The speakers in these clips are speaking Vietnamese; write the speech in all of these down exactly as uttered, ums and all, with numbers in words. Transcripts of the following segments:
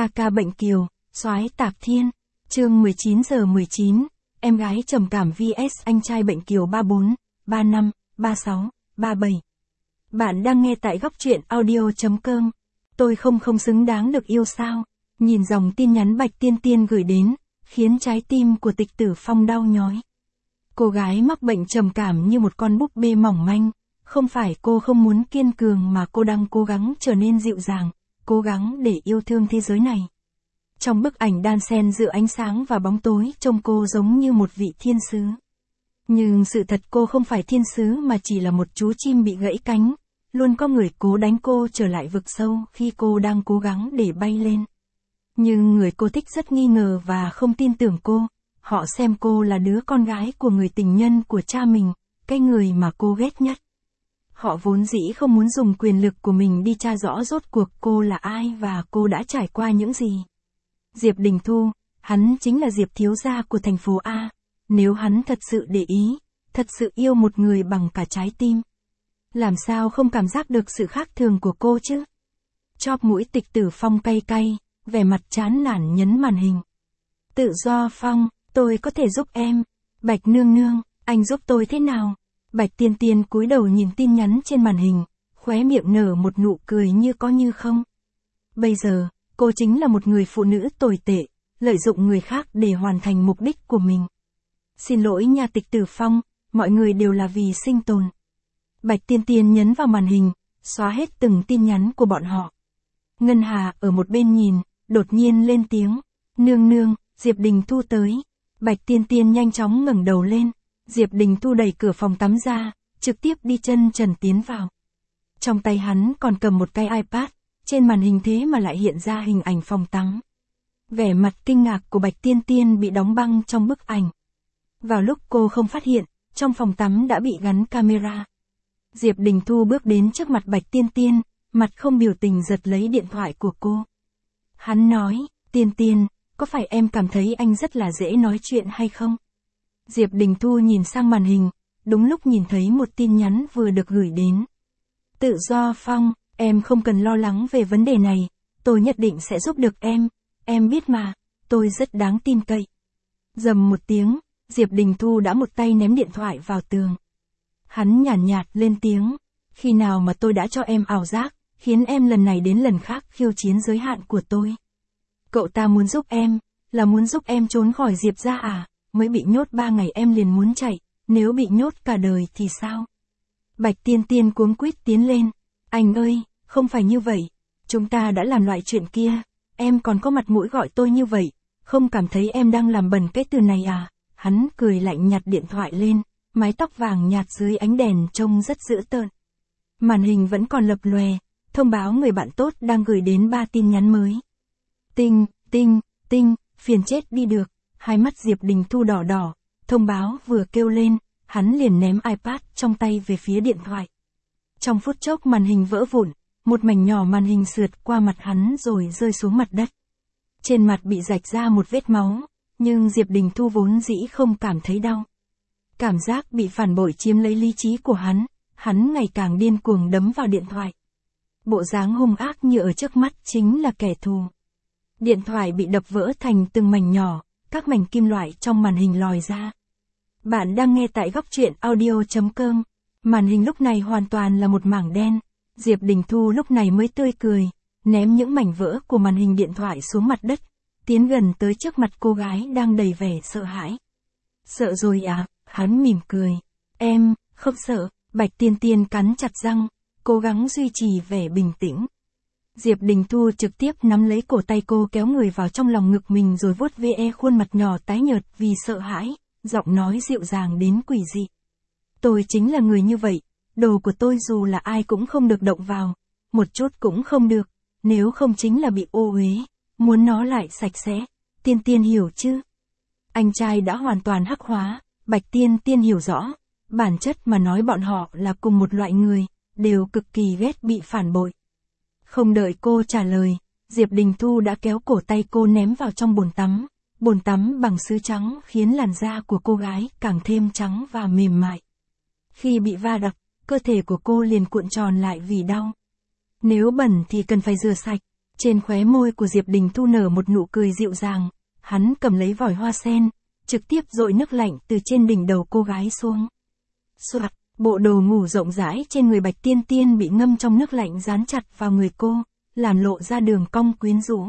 Ca ca bệnh kiều, soái Tạp Thiên, chương mười chín giờ mười chín, em gái trầm cảm vs anh trai bệnh kiều ba bốn, ba năm, ba sáu, ba bảy. Bạn đang nghe tại góc truyện audio.com. Tôi không không xứng đáng được yêu sao? Nhìn dòng tin nhắn Bạch Tiên Tiên gửi đến, khiến trái tim của Tịch Tử Phong đau nhói. Cô gái mắc bệnh trầm cảm như một con búp bê mỏng manh, không phải cô không muốn kiên cường mà cô đang cố gắng trở nên dịu dàng, cố gắng để yêu thương thế giới này. Trong bức ảnh đan xen giữa ánh sáng và bóng tối trông cô giống như một vị thiên sứ. Nhưng sự thật cô không phải thiên sứ mà chỉ là một chú chim bị gãy cánh, luôn có người cố đánh cô trở lại vực sâu khi cô đang cố gắng để bay lên. Nhưng người cô thích rất nghi ngờ và không tin tưởng cô, họ xem cô là đứa con gái của người tình nhân của cha mình, cái người mà cô ghét nhất. Họ vốn dĩ không muốn dùng quyền lực của mình đi tra rõ rốt cuộc cô là ai và cô đã trải qua những gì. Diệp Đình Thu, hắn chính là Diệp thiếu gia của thành phố A. Nếu hắn thật sự để ý, thật sự yêu một người bằng cả trái tim, làm sao không cảm giác được sự khác thường của cô chứ? Chóp mũi Tịch Tử Phong cay cay, vẻ mặt chán nản nhấn màn hình. Tự do Phong, tôi có thể giúp em. Bạch nương nương, anh giúp tôi thế nào? Bạch Tiên Tiên cúi đầu nhìn tin nhắn trên màn hình, khóe miệng nở một nụ cười như có như không. Bây giờ, cô chính là một người phụ nữ tồi tệ, lợi dụng người khác để hoàn thành mục đích của mình. Xin lỗi nha Tịch Tử Phong, mọi người đều là vì sinh tồn. Bạch Tiên Tiên nhấn vào màn hình, xóa hết từng tin nhắn của bọn họ. Ngân Hà ở một bên nhìn, đột nhiên lên tiếng. Nương nương, Diệp Đình Thu tới. Bạch Tiên Tiên nhanh chóng ngẩng đầu lên. Diệp Đình Thu đẩy cửa phòng tắm ra, trực tiếp đi chân trần tiến vào. Trong tay hắn còn cầm một cái iPad, trên màn hình thế mà lại hiện ra hình ảnh phòng tắm. Vẻ mặt kinh ngạc của Bạch Tiên Tiên bị đóng băng trong bức ảnh. Vào lúc cô không phát hiện, trong phòng tắm đã bị gắn camera. Diệp Đình Thu bước đến trước mặt Bạch Tiên Tiên, mặt không biểu tình giật lấy điện thoại của cô. Hắn nói, Tiên Tiên, có phải em cảm thấy anh rất là dễ nói chuyện hay không? Diệp Đình Thu nhìn sang màn hình, đúng lúc nhìn thấy một tin nhắn vừa được gửi đến. Tự do Phong, em không cần lo lắng về vấn đề này, tôi nhất định sẽ giúp được em, em biết mà, tôi rất đáng tin cậy. Rầm một tiếng, Diệp Đình Thu đã một tay ném điện thoại vào tường. Hắn nhàn nhạt, nhạt lên tiếng, khi nào mà tôi đã cho em ảo giác, khiến em lần này đến lần khác khiêu chiến giới hạn của tôi. Cậu ta muốn giúp em, là muốn giúp em trốn khỏi Diệp gia à, mới bị nhốt ba ngày em liền muốn chạy, nếu bị nhốt cả đời thì sao? Bạch Tiên Tiên cuống quýt tiến lên, anh ơi, không phải như vậy, chúng ta đã làm loại chuyện kia, em còn có mặt mũi gọi tôi như vậy, không cảm thấy em đang làm bẩn cái từ này à? Hắn cười lạnh nhặt điện thoại lên, mái tóc vàng nhạt dưới ánh đèn trông rất dữ tợn. Màn hình vẫn còn lập lòe, thông báo người bạn tốt đang gửi đến ba tin nhắn mới. Tinh, tinh, tinh, phiền chết đi được, hai mắt Diệp Đình Thu đỏ đỏ, thông báo vừa kêu lên, hắn liền ném iPad trong tay về phía điện thoại. Trong phút chốc màn hình vỡ vụn, một mảnh nhỏ màn hình sượt qua mặt hắn rồi rơi xuống mặt đất. Trên mặt bị rạch ra một vết máu, nhưng Diệp Đình Thu vốn dĩ không cảm thấy đau. Cảm giác bị phản bội chiếm lấy lý trí của hắn, hắn ngày càng điên cuồng đấm vào điện thoại. Bộ dáng hung ác như ở trước mắt chính là kẻ thù. Điện thoại bị đập vỡ thành từng mảnh nhỏ, các mảnh kim loại trong màn hình lòi ra. Bạn đang nghe tại góc truyện audio.com. Màn hình lúc này hoàn toàn là một mảng đen. Diệp Đình Thu lúc này mới tươi cười, ném những mảnh vỡ của màn hình điện thoại xuống mặt đất, tiến gần tới trước mặt cô gái đang đầy vẻ sợ hãi. Sợ rồi à? Hắn mỉm cười. Em, không sợ. Bạch Tiên Tiên cắn chặt răng, cố gắng duy trì vẻ bình tĩnh. Diệp Đình Thu trực tiếp nắm lấy cổ tay cô kéo người vào trong lòng ngực mình rồi vuốt ve khuôn mặt nhỏ tái nhợt vì sợ hãi, giọng nói dịu dàng đến quỷ dị. Tôi chính là người như vậy, đồ của tôi dù là ai cũng không được động vào, một chút cũng không được, nếu không chính là bị ô uế, muốn nó lại sạch sẽ, Tiên Tiên hiểu chứ? Anh trai đã hoàn toàn hắc hóa, Bạch Tiên Tiên hiểu rõ, bản chất mà nói bọn họ là cùng một loại người, đều cực kỳ ghét bị phản bội. Không đợi cô trả lời, Diệp Đình Thu đã kéo cổ tay cô ném vào trong bồn tắm, bồn tắm bằng sứ trắng khiến làn da của cô gái càng thêm trắng và mềm mại. Khi bị va đập, cơ thể của cô liền cuộn tròn lại vì đau. Nếu bẩn thì cần phải rửa sạch, Trên khóe môi của Diệp Đình Thu nở một nụ cười dịu dàng, hắn cầm lấy vòi hoa sen, trực tiếp dội nước lạnh từ trên đỉnh đầu cô gái xuống. Soạt, bộ đồ ngủ rộng rãi trên người Bạch Tiên Tiên bị ngâm trong nước lạnh dán chặt vào người cô, làm lộ ra đường cong quyến rũ.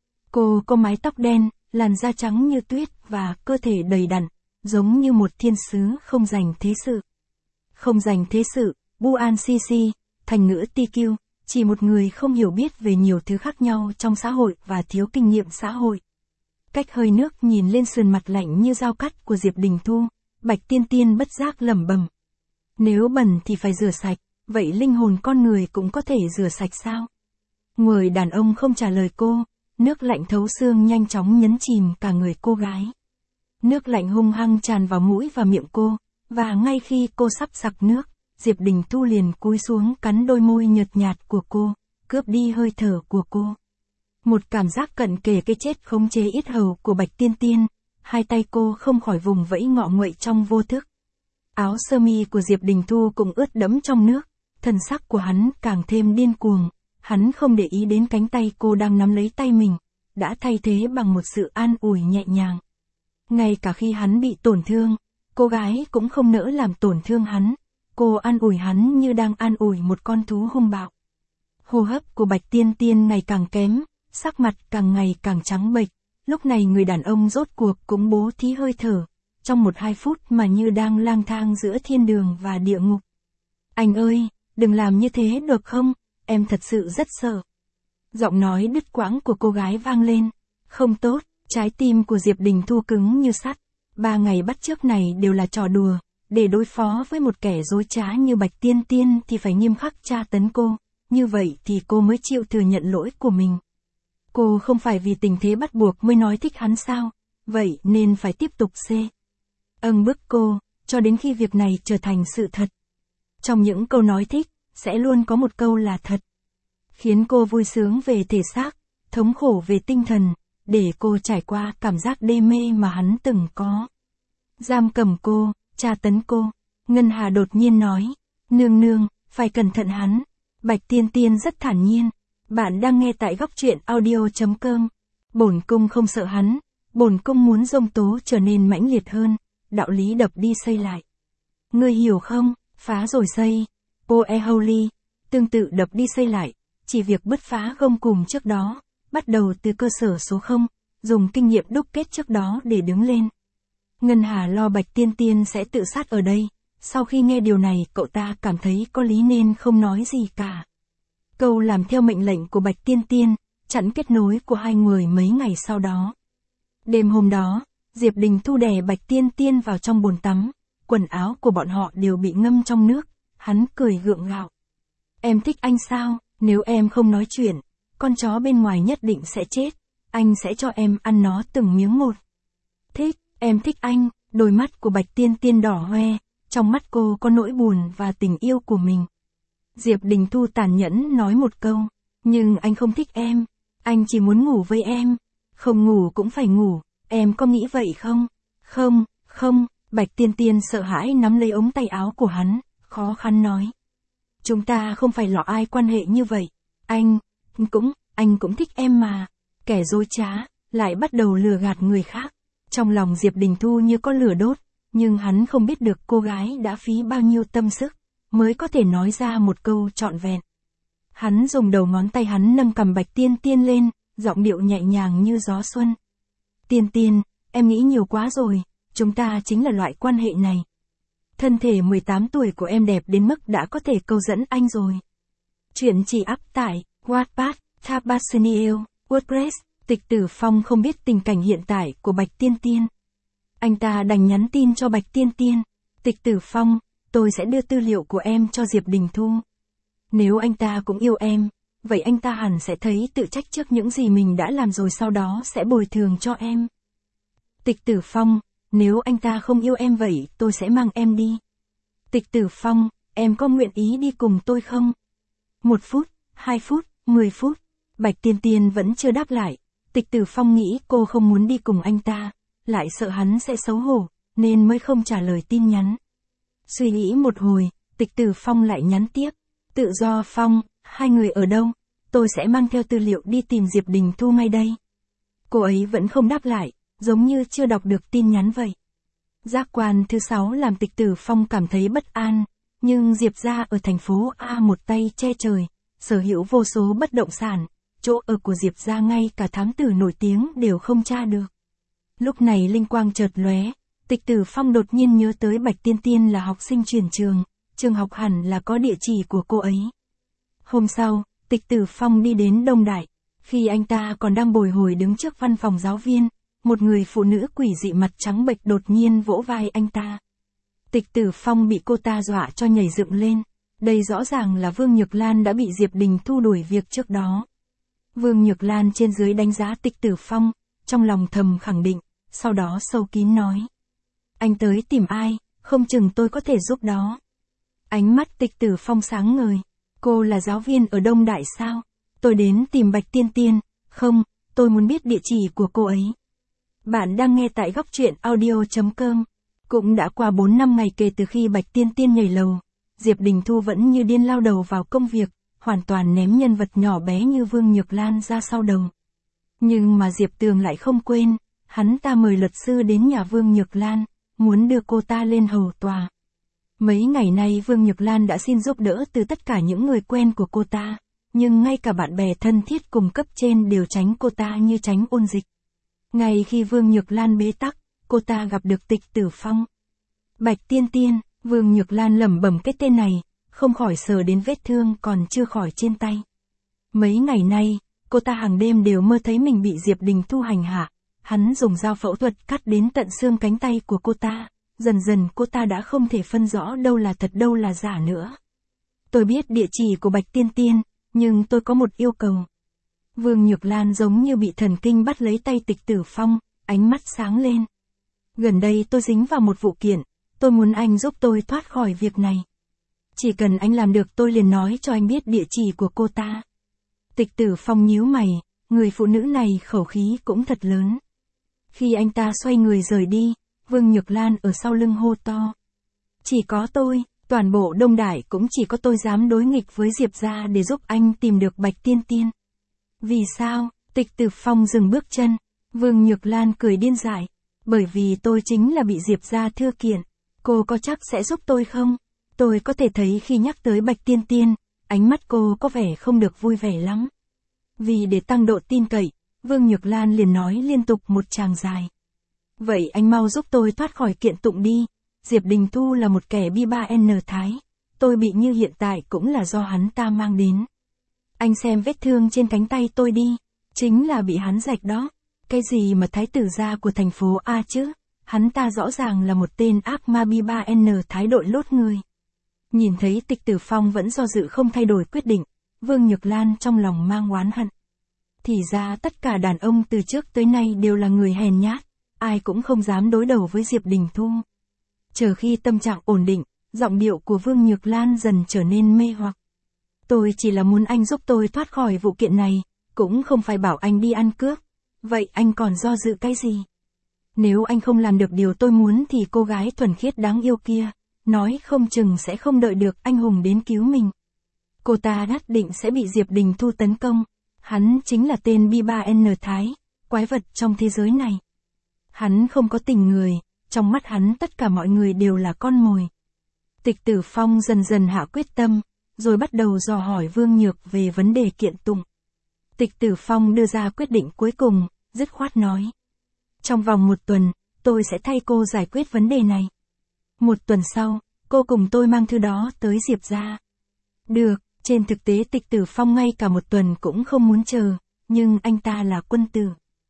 Cô có mái tóc đen, làn da trắng như tuyết và cơ thể đầy đặn, giống như một thiên sứ không dành thế sự. Không dành thế sự, Buan Sisi, thành ngữ tê quy, chỉ một người không hiểu biết về nhiều thứ khác nhau trong xã hội và thiếu kinh nghiệm xã hội. Cách hơi nước nhìn lên sườn mặt lạnh như dao cắt của Diệp Đình Thu, Bạch Tiên Tiên bất giác lẩm bẩm. Nếu bẩn thì phải rửa sạch, vậy linh hồn con người cũng có thể rửa sạch sao? Người đàn ông không trả lời cô, nước lạnh thấu xương nhanh chóng nhấn chìm cả người cô gái. Nước lạnh hung hăng tràn vào mũi và miệng cô, và ngay khi cô sắp sặc nước, Diệp Đình Thu liền cúi xuống cắn đôi môi nhợt nhạt của cô, cướp đi hơi thở của cô. Một cảm giác cận kề cái chết khống chế yết hầu của Bạch Tiên Tiên, hai tay cô không khỏi vùng vẫy ngọ nguậy trong vô thức. Áo sơ mi của Diệp Đình Thu cũng ướt đẫm trong nước, thần sắc của hắn càng thêm điên cuồng, hắn không để ý đến cánh tay cô đang nắm lấy tay mình, đã thay thế bằng một sự an ủi nhẹ nhàng. Ngay cả khi hắn bị tổn thương, cô gái cũng không nỡ làm tổn thương hắn, cô an ủi hắn như đang an ủi một con thú hung bạo. Hô hấp của Bạch Tiên Tiên ngày càng kém, sắc mặt càng ngày càng trắng bệch, lúc này người đàn ông rốt cuộc cũng bố thí hơi thở, trong một hai phút mà như đang lang thang giữa thiên đường và địa ngục. Anh ơi, đừng làm như thế được không, em thật sự rất sợ. Giọng nói đứt quãng của cô gái vang lên, không tốt, trái tim của Diệp Đình Thu cứng như sắt, ba ngày bắt chước này đều là trò đùa, để đối phó với một kẻ dối trá như Bạch Tiên Tiên thì phải nghiêm khắc tra tấn cô, như vậy thì cô mới chịu thừa nhận lỗi của mình. Cô không phải vì tình thế bắt buộc mới nói thích hắn sao, vậy nên phải tiếp tục xê. Âng bức cô, cho đến khi việc này trở thành sự thật. Trong những câu nói thích, sẽ luôn có một câu là thật. Khiến cô vui sướng về thể xác, thống khổ về tinh thần, để cô trải qua cảm giác đê mê mà hắn từng có. Giam cầm cô, tra tấn cô. Ngân Hà đột nhiên nói, nương nương, phải cẩn thận hắn. Bạch Tiên Tiên rất thản nhiên. Bạn đang nghe tại góc truyện audio chấm com. Bổn cung không sợ hắn, bổn cung muốn dông tố trở nên mãnh liệt hơn, đạo lý đập đi xây lại. Ngươi hiểu không, phá rồi xây. Poe Holy, tương tự đập đi xây lại, chỉ việc bứt phá gông cùm trước đó, bắt đầu từ cơ sở số không, dùng kinh nghiệm đúc kết trước đó để đứng lên. Ngân Hà lo Bạch Tiên Tiên sẽ tự sát ở đây, sau khi nghe điều này cậu ta cảm thấy có lý nên không nói gì cả. Câu làm theo mệnh lệnh của Bạch Tiên Tiên, chặn kết nối của hai người mấy ngày sau đó. Đêm hôm đó, Diệp Đình Thu đè Bạch Tiên Tiên vào trong bồn tắm, quần áo của bọn họ đều bị ngâm trong nước, hắn cười gượng gạo. Em thích anh sao, nếu em không nói chuyện, con chó bên ngoài nhất định sẽ chết, anh sẽ cho em ăn nó từng miếng một. Thích, em thích anh, đôi mắt của Bạch Tiên Tiên đỏ hoe, trong mắt cô có nỗi buồn và tình yêu của mình. Diệp Đình Thu tàn nhẫn nói một câu, nhưng anh không thích em, anh chỉ muốn ngủ với em, không ngủ cũng phải ngủ, em có nghĩ vậy không? Không, không, Bạch Tiên Tiên sợ hãi nắm lấy ống tay áo của hắn, khó khăn nói. Chúng ta không phải lọ ai quan hệ như vậy, anh, cũng, anh cũng thích em mà, kẻ dối trá, lại bắt đầu lừa gạt người khác. Trong lòng Diệp Đình Thu như có lửa đốt, nhưng hắn không biết được cô gái đã phí bao nhiêu tâm sức, mới có thể nói ra một câu trọn vẹn. Hắn dùng đầu ngón tay hắn nâng cầm Bạch Tiên Tiên lên, giọng điệu nhẹ nhàng như gió xuân. Tiên Tiên, em nghĩ nhiều quá rồi, chúng ta chính là loại quan hệ này. Thân thể mười tám tuổi của em đẹp đến mức đã có thể câu dẫn anh rồi. Chuyện chỉ up tải, Wattpad, Tabasiniel, WordPress, Tịch Tử Phong không biết tình cảnh hiện tại của Bạch Tiên Tiên. Anh ta đành nhắn tin cho Bạch Tiên Tiên. Tịch Tử Phong, tôi sẽ đưa tư liệu của em cho Diệp Đình Thu. Nếu anh ta cũng yêu em, vậy anh ta hẳn sẽ thấy tự trách trước những gì mình đã làm rồi sau đó sẽ bồi thường cho em. Tịch Tử Phong, nếu anh ta không yêu em vậy tôi sẽ mang em đi. Tịch Tử Phong, em có nguyện ý đi cùng tôi không? Một phút, hai phút, mười phút, Bạch Tiên Tiên vẫn chưa đáp lại. Tịch Tử Phong nghĩ cô không muốn đi cùng anh ta, lại sợ hắn sẽ xấu hổ, nên mới không trả lời tin nhắn. Suy nghĩ một hồi, Tịch Tử Phong lại nhắn tiếp. Tự Do Phong, hai người ở đâu? tôi sẽ mang theo tư liệu đi tìm Diệp Đình Thu ngay đây. Cô ấy vẫn không đáp lại, giống như chưa đọc được tin nhắn vậy. Giác quan thứ sáu làm Tịch Tử Phong cảm thấy bất an, nhưng Diệp gia ở thành phố A một tay che trời, sở hữu vô số bất động sản, chỗ ở của Diệp gia ngay cả thám tử nổi tiếng đều không tra được. Lúc này linh quang chợt lóe, Tịch Tử Phong đột nhiên nhớ tới Bạch Tiên Tiên là học sinh chuyển trường, trường học hẳn là có địa chỉ của cô ấy. Hôm sau, Tịch Tử Phong đi đến Đông Đại, khi anh ta còn đang bồi hồi đứng trước văn phòng giáo viên, một người phụ nữ quỷ dị mặt trắng bệch đột nhiên vỗ vai anh ta. Tịch Tử Phong bị cô ta dọa cho nhảy dựng lên, đây rõ ràng là Vương Nhược Lan đã bị Diệp Đình Thu đuổi việc trước đó. Vương Nhược Lan trên dưới đánh giá Tịch Tử Phong, trong lòng thầm khẳng định, sau đó sâu kín nói. Anh tới tìm ai, không chừng tôi có thể giúp đó. Ánh mắt Tịch Tử Phong sáng ngời, cô là giáo viên ở Đông Đại sao? Tôi đến tìm Bạch Tiên Tiên, không, tôi muốn biết địa chỉ của cô ấy. Bạn đang nghe tại góc truyện audio chấm com. Cũng đã qua bốn năm ngày kể từ khi Bạch Tiên Tiên nhảy lầu, Diệp Đình Thu vẫn như điên lao đầu vào công việc, hoàn toàn ném nhân vật nhỏ bé như Vương Nhược Lan ra sau đầu. Nhưng mà Diệp Tường lại không quên, hắn ta mời luật sư đến nhà Vương Nhược Lan, muốn đưa cô ta lên hầu tòa. Mấy ngày nay Vương Nhược Lan đã xin giúp đỡ từ tất cả những người quen của cô ta, nhưng ngay cả bạn bè thân thiết cùng cấp trên đều tránh cô ta như tránh ôn dịch. Ngay khi Vương Nhược Lan bế tắc, cô ta gặp được Tịch Tử Phong. Bạch Tiên Tiên, Vương Nhược Lan lẩm bẩm cái tên này, không khỏi sờ đến vết thương còn chưa khỏi trên tay. Mấy ngày nay, cô ta hàng đêm đều mơ thấy mình bị Diệp Đình Thu hành hạ, hắn dùng dao phẫu thuật cắt đến tận xương cánh tay của cô ta, dần dần cô ta đã không thể phân rõ đâu là thật đâu là giả nữa. Tôi biết địa chỉ của Bạch Tiên Tiên, nhưng tôi có một yêu cầu. Vương Nhược Lan giống như bị thần kinh bắt lấy tay Tịch Tử Phong, ánh mắt sáng lên. Gần đây tôi dính vào một vụ kiện, tôi muốn anh giúp tôi thoát khỏi việc này. Chỉ cần anh làm được tôi liền nói cho anh biết địa chỉ của cô ta. Tịch Tử Phong nhíu mày, người phụ nữ này khẩu khí cũng thật lớn. Khi anh ta xoay người rời đi, Vương Nhược Lan ở sau lưng hô to. Chỉ có tôi, toàn bộ Đông Đại cũng chỉ có tôi dám đối nghịch với Diệp gia để giúp anh tìm được Bạch Tiên Tiên. Vì sao? Tịch Tử Phong dừng bước chân. Vương Nhược Lan cười điên dại. Bởi vì tôi chính là bị Diệp gia thưa kiện. Cô có chắc sẽ giúp tôi không? Tôi có thể thấy khi nhắc tới Bạch Tiên Tiên, ánh mắt cô có vẻ không được vui vẻ lắm. Vì để tăng độ tin cậy, Vương Nhược Lan liền nói liên tục một tràng dài. Vậy anh mau giúp tôi thoát khỏi kiện tụng đi. Diệp Đình Thu là một kẻ bi ba N thái. Tôi bị như hiện tại cũng là do hắn ta mang đến. Anh xem vết thương trên cánh tay tôi đi. Chính là bị hắn rạch đó. Cái gì mà thái tử gia của thành phố A chứ? Hắn ta rõ ràng là một tên ác ma bi ba N thái đội lốt người. Nhìn thấy Tịch Tử Phong vẫn do dự không thay đổi quyết định, Vương Nhược Lan trong lòng mang oán hận. Thì ra tất cả đàn ông từ trước tới nay đều là người hèn nhát, ai cũng không dám đối đầu với Diệp Đình Thu. Chờ khi tâm trạng ổn định, giọng điệu của Vương Nhược Lan dần trở nên mê hoặc. Tôi chỉ là muốn anh giúp tôi thoát khỏi vụ kiện này, cũng không phải bảo anh đi ăn cướp. Vậy anh còn do dự cái gì? Nếu anh không làm được điều tôi muốn thì cô gái thuần khiết đáng yêu kia, nói không chừng sẽ không đợi được anh hùng đến cứu mình. Cô ta nhất định sẽ bị Diệp Đình Thu tấn công. Hắn chính là tên bi ba N thái, quái vật trong thế giới này. Hắn không có tình người, trong mắt hắn tất cả mọi người đều là con mồi. Tịch Tử Phong dần dần hạ quyết tâm, rồi bắt đầu dò hỏi Vương Nhược về vấn đề kiện tụng. Tịch Tử Phong đưa ra quyết định cuối cùng, dứt khoát nói. Trong vòng một tuần, tôi sẽ thay cô giải quyết vấn đề này. Một tuần sau, cô cùng tôi mang thư đó tới Diệp gia. Được, trên thực tế Tịch Tử Phong ngay cả một tuần cũng không muốn chờ, nhưng anh ta là quân tử.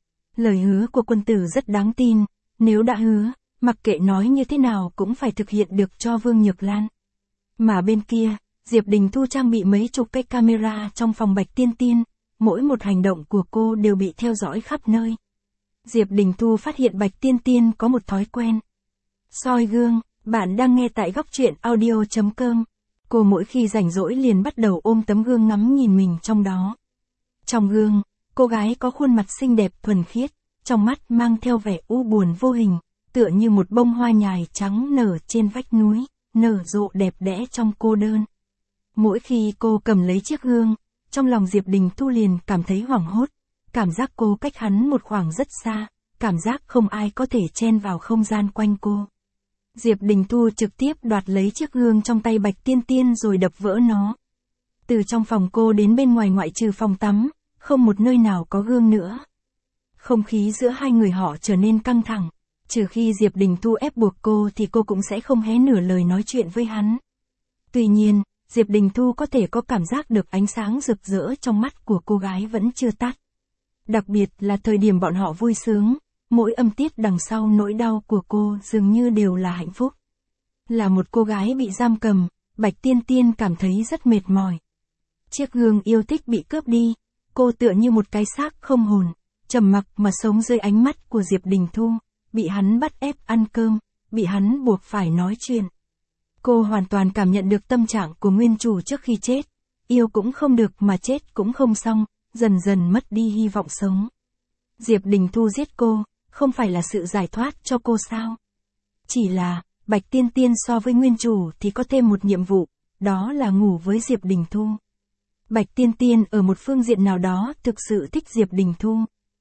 Lời hứa của quân tử rất đáng tin, nếu đã hứa, mặc kệ nói như thế nào cũng phải thực hiện được cho Vương Nhược Lan. Mà bên kia, Diệp Đình Thu trang bị mấy chục cái camera trong phòng Bạch Tiên Tiên, mỗi một hành động của cô đều bị theo dõi khắp nơi. Diệp Đình Thu phát hiện Bạch Tiên Tiên có một thói quen. Soi gương, bạn đang nghe tại góc truyện audio chấm com. Cô mỗi khi rảnh rỗi liền bắt đầu ôm tấm gương ngắm nhìn mình trong đó. Trong gương, cô gái có khuôn mặt xinh đẹp thuần khiết, trong mắt mang theo vẻ u buồn vô hình, tựa như một bông hoa nhài trắng nở trên vách núi, nở rộ đẹp đẽ trong cô đơn. Mỗi khi cô cầm lấy chiếc gương, Trong lòng Diệp Đình Thu liền cảm thấy hoảng hốt, cảm giác cô cách hắn một khoảng rất xa, cảm giác không ai có thể chen vào không gian quanh cô. Diệp Đình Thu trực tiếp đoạt lấy chiếc gương trong tay Bạch Tiên Tiên rồi đập vỡ nó. Từ trong phòng cô đến bên ngoài ngoại trừ phòng tắm, không một nơi nào có gương nữa. Không khí giữa hai người họ trở nên căng thẳng, trừ khi Diệp Đình Thu ép buộc cô thì cô cũng sẽ không hé nửa lời nói chuyện với hắn. Tuy nhiên, Diệp Đình Thu có thể có cảm giác được ánh sáng rực rỡ trong mắt của cô gái vẫn chưa tắt. Đặc biệt là thời điểm bọn họ vui sướng, mỗi âm tiết đằng sau nỗi đau của cô dường như đều là hạnh phúc. Là một cô gái bị giam cầm, Bạch Tiên Tiên cảm thấy rất mệt mỏi. Chiếc gương yêu thích bị cướp đi, cô tựa như một cái xác không hồn, trầm mặc mà sống dưới ánh mắt của Diệp Đình Thu, bị hắn bắt ép ăn cơm, bị hắn buộc phải nói chuyện. Cô hoàn toàn cảm nhận được tâm trạng của nguyên chủ trước khi chết, yêu cũng không được mà chết cũng không xong, dần dần mất đi hy vọng sống. Diệp Đình Thu giết cô, không phải là sự giải thoát cho cô sao? Chỉ là, Bạch Tiên Tiên so với nguyên chủ thì có thêm một nhiệm vụ, đó là ngủ với Diệp Đình Thu. Bạch Tiên Tiên ở một phương diện nào đó thực sự thích Diệp Đình Thu.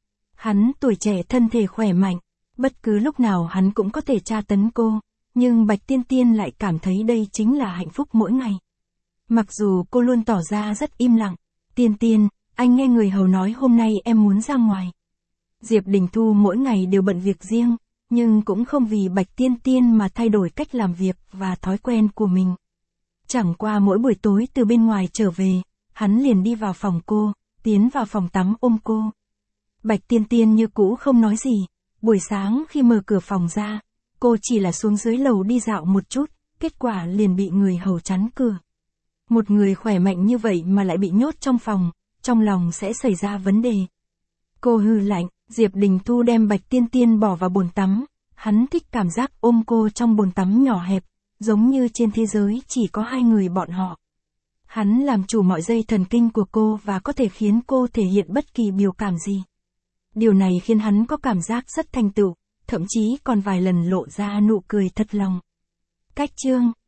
Hắn tuổi trẻ thân thể khỏe mạnh, bất cứ lúc nào hắn cũng có thể tra tấn cô, nhưng Bạch Tiên Tiên lại cảm thấy đây chính là hạnh phúc mỗi ngày. Mặc dù cô luôn tỏ ra rất im lặng, Tiên Tiên, anh nghe người hầu nói hôm nay em muốn ra ngoài. Diệp Đình Thu mỗi ngày đều bận việc riêng, nhưng cũng không vì Bạch Tiên Tiên mà thay đổi cách làm việc và thói quen của mình. Chẳng qua mỗi buổi tối từ bên ngoài trở về, hắn liền đi vào phòng cô, tiến vào phòng tắm ôm cô. Bạch Tiên Tiên như cũ không nói gì, buổi sáng khi mở cửa phòng ra, cô chỉ là xuống dưới lầu đi dạo một chút, kết quả liền bị người hầu chắn cửa. Một người khỏe mạnh như vậy mà lại bị nhốt trong phòng, trong lòng sẽ xảy ra vấn đề. Cô hừ lạnh, Diệp Đình Thu đem Bạch Tiên Tiên bỏ vào bồn tắm, hắn thích cảm giác ôm cô trong bồn tắm nhỏ hẹp, giống như trên thế giới chỉ có hai người bọn họ. Hắn làm chủ mọi dây thần kinh của cô và có thể khiến cô thể hiện bất kỳ biểu cảm gì. Điều này khiến hắn có cảm giác rất thành tựu, thậm chí còn vài lần lộ ra nụ cười thật lòng. Cách chương